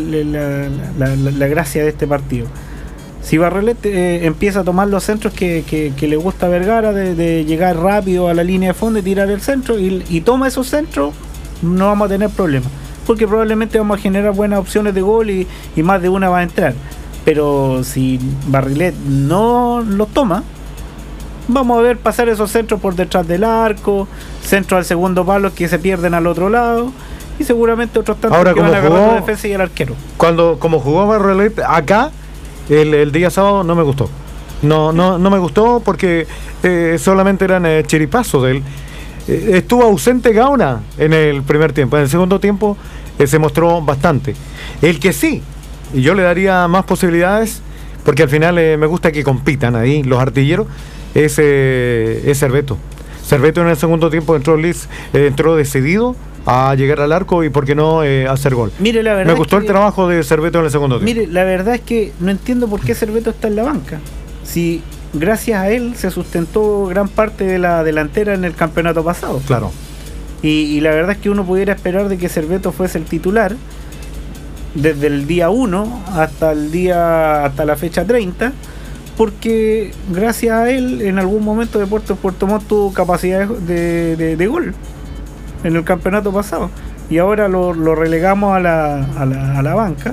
la gracia de este partido. Si Barrelet empieza a tomar los centros que le gusta a Vergara, de llegar rápido a la línea de fondo y tirar el centro, y toma esos centros, no vamos a tener problemas, porque probablemente vamos a generar buenas opciones de gol y más de una va a entrar. Pero si Barrelet no los toma, vamos a ver pasar esos centros por detrás del arco, centros al segundo palo que se pierden al otro lado, y seguramente otros tantos ahora, que van a agarrar la defensa y el arquero. Como jugó Barrelet acá, el día sábado no me gustó. No me gustó porque solamente eran chiripazos de él. Estuvo ausente Gauna en el primer tiempo. En el segundo tiempo se mostró bastante. El que sí, y yo le daría más posibilidades, porque al final me gusta que compitan ahí los artilleros, es Cerveto. Cerveto en el segundo tiempo entró decidido a llegar al arco y por qué no hacer gol. Mire, la verdad me gustó el trabajo de Cerveto en el segundo tiempo. Mire, la verdad es que no entiendo por qué Cerveto está en la banca. Si gracias a él se sustentó gran parte de la delantera en el campeonato pasado. Claro. Y la verdad es que uno pudiera esperar de que Cerveto fuese el titular desde el día 1 hasta la fecha 30, porque gracias a él en algún momento Deportes Puerto Montt tuvo capacidad de gol en el campeonato pasado, y ahora lo relegamos a la banca,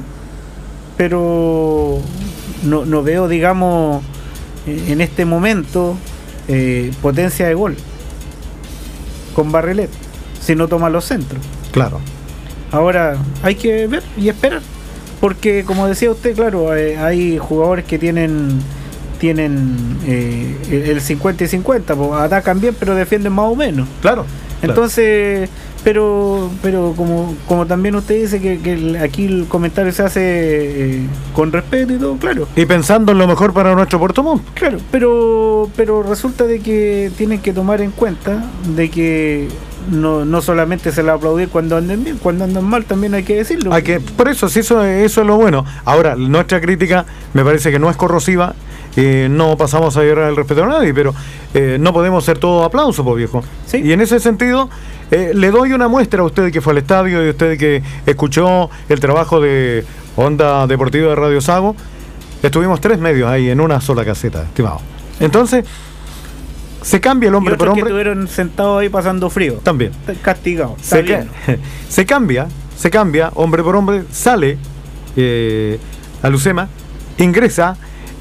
pero no veo, digamos, en este momento potencia de gol con Barrelet si no toma los centros. Claro. Ahora hay que ver y esperar, Porque, como decía usted, claro, hay jugadores que tienen el 50 y 50, pues atacan bien pero defienden más o menos. Claro. Entonces, pero como también usted dice que aquí el comentario se hace con respeto y todo, claro. Y pensando en lo mejor para nuestro Puerto Montt. Claro, pero resulta de que tienen que tomar en cuenta de que no solamente se le aplaudir cuando anden bien, cuando andan mal también hay que decirlo. Por eso, sí, eso es lo bueno. Ahora, nuestra crítica me parece que no es corrosiva. No pasamos a llorar el respeto a nadie, pero no podemos ser todo aplauso, pues viejo. ¿Sí? Y en ese sentido, le doy una muestra a usted que fue al estadio y a usted que escuchó el trabajo de Onda Deportiva de Radio Sago. Estuvimos 3 medios ahí en una sola caseta, estimado. Entonces, se cambia el hombre por hombre. Que estuvieron sentados ahí pasando frío. También. Castigados. Se cambia hombre por hombre, sale a Lucema, ingresa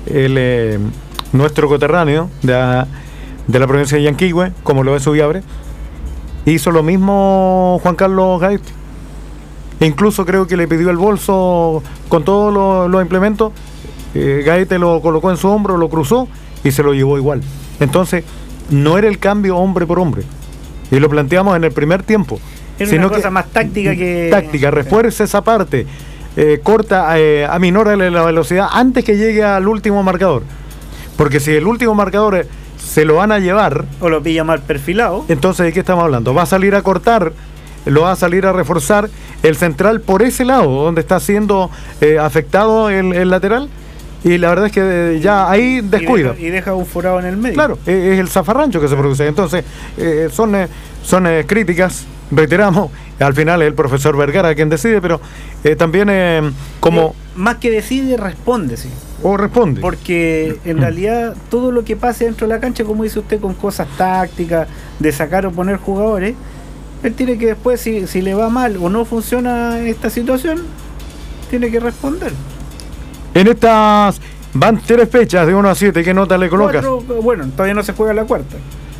nuestro coterráneo de la provincia de Yanquihue, como lo es Subiabre. Hizo lo mismo Juan Carlos Gaete. Incluso creo que le pidió el bolso con todos los implementos. Gaete lo colocó en su hombro, lo cruzó y se lo llevó igual. Entonces, no era el cambio hombre por hombre. Y lo planteamos en el primer tiempo. Era una cosa más táctica que... Táctica, refuerza esa parte. Corta, aminora la velocidad antes que llegue al último marcador. Porque si el último marcador se lo van a llevar... O lo pilla mal perfilado. Entonces, ¿de qué estamos hablando? Va a salir a cortar, lo va a salir a reforzar el central por ese lado, donde está siendo afectado el lateral. Y la verdad es que ya ahí descuida. Y deja un forado en el medio. Claro, es el zafarrancho que se produce. Entonces, son críticas, reiteramos. Al final es el profesor Vergara quien decide, pero también como... Más que decide, responde, sí. O responde. Porque en realidad todo lo que pase dentro de la cancha, como dice usted, con cosas tácticas, de sacar o poner jugadores, él tiene que después, si le va mal o no funciona esta situación, tiene que responder. En estas van 3 fechas de 1 a 7, ¿qué nota le colocas? 4, bueno, todavía no se juega la cuarta.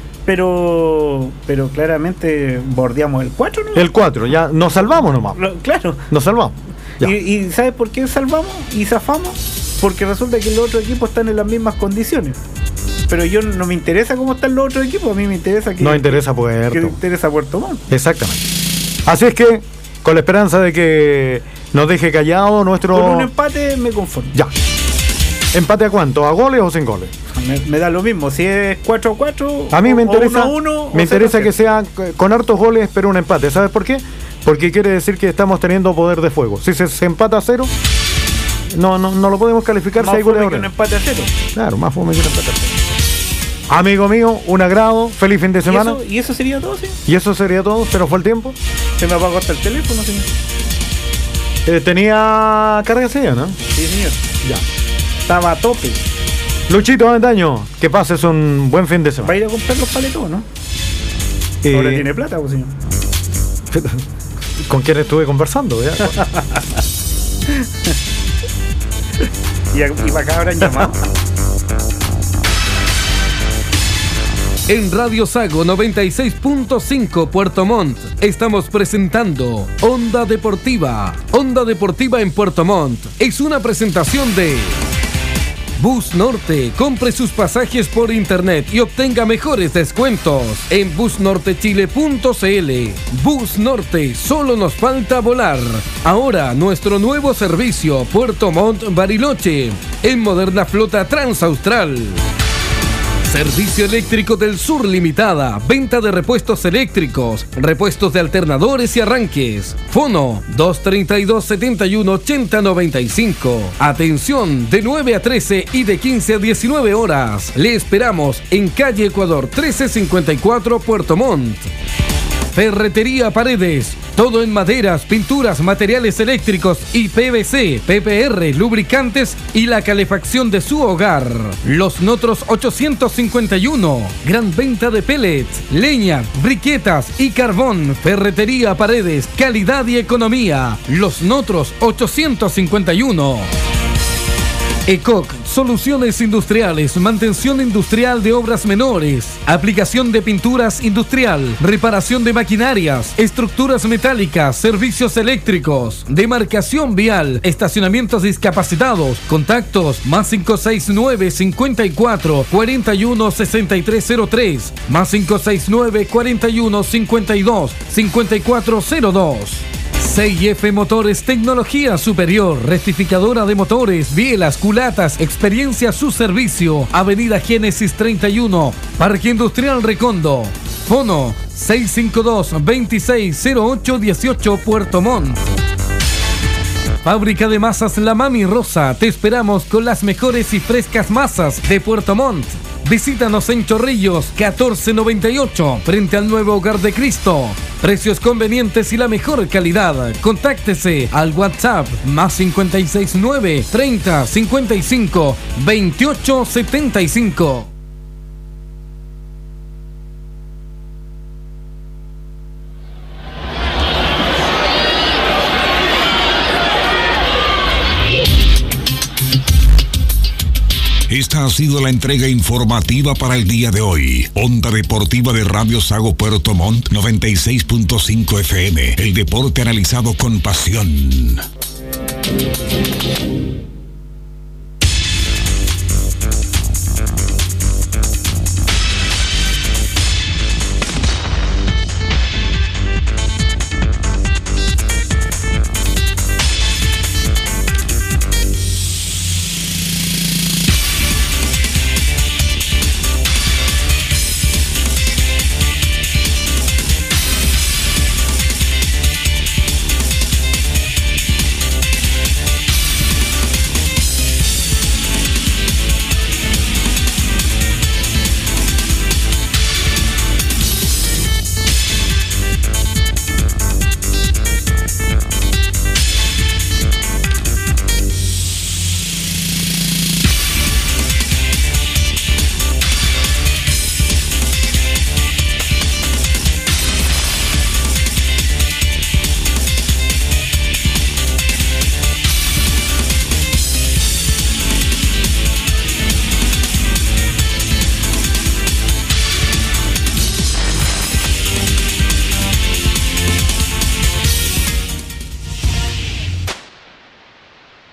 Pero claramente bordeamos el 4, ¿no? El 4, ya nos salvamos nomás. Claro. Nos salvamos. ¿Y sabes por qué salvamos y zafamos? Porque resulta que los otros equipos están en las mismas condiciones. Pero yo no me interesa cómo están los otros equipos, a mí me interesa que... No interesa Puerto. Que interesa Puerto Montt. Exactamente. Así es que, con la esperanza de que nos deje callado nuestro... Con un empate me conformo. Ya. ¿Empate a cuánto? ¿A goles o sin goles? Me da lo mismo, si es 4-4 a mí me interesa, 1-1, me interesa que sea con hartos goles pero un empate. ¿Sabes por qué? Porque quiere decir que estamos teniendo poder de fuego. Si se empata a 0, no lo podemos calificar más si hay goles. Que un empate a 0. Claro, más fome que un empate a 0. Amigo mío, un agrado, feliz fin de semana. ¿Y eso sería todo, sí? Y eso sería todo, pero fue el tiempo. Se me apagó hasta el teléfono, señor. Tenía carga señor, ¿no? Sí, señor. Ya. Estaba a tope. Luchito Aventaño, que pases un buen fin de semana. Va a ir a comprar los paletos, ¿no? Ahora tiene plata, pues, señor. ¿Con quién estuve conversando? ¿Ya? ¿Y para acá habrán llamado? En Radio Sago 96.5 Puerto Montt estamos presentando Onda Deportiva. Onda Deportiva en Puerto Montt es una presentación de Bus Norte. Compre sus pasajes por internet y obtenga mejores descuentos en busnortechile.cl. Bus Norte, solo nos falta volar. Ahora nuestro nuevo servicio Puerto Montt Bariloche en moderna flota transaustral. Servicio Eléctrico del Sur Limitada. Venta de repuestos eléctricos, repuestos de alternadores y arranques. Fono 232-71-80-95. Atención de 9 a 13 y de 15 a 19 horas. Le esperamos en calle Ecuador 1354 Puerto Montt. Ferretería Paredes. Todo en maderas, pinturas, materiales eléctricos y PVC, PPR, lubricantes y la calefacción de su hogar. Los Notros 851. Gran venta de pellets, leña, briquetas y carbón. Ferretería Paredes. Calidad y economía. Los Notros 851. ECOC, soluciones industriales, mantención industrial de obras menores, aplicación de pinturas industrial, reparación de maquinarias, estructuras metálicas, servicios eléctricos, demarcación vial, estacionamientos discapacitados. Contactos más 569 54 41 6303, más 569 41 52 5402. CIF Motores, tecnología superior, rectificadora de motores, bielas, culatas, experiencia a su servicio. Avenida Génesis 31, Parque Industrial Recondo. Fono 652-260818, Puerto Montt. Fábrica de masas La Mami Rosa, te esperamos con las mejores y frescas masas de Puerto Montt. Visítanos en Chorrillos 1498, frente al nuevo Hogar de Cristo. Precios convenientes y la mejor calidad. Contáctese al WhatsApp más 569 30 55 28 75. Esta ha sido la entrega informativa para el día de hoy. Onda Deportiva de Radio Sago Puerto Montt 96.5 FM. El deporte analizado con pasión.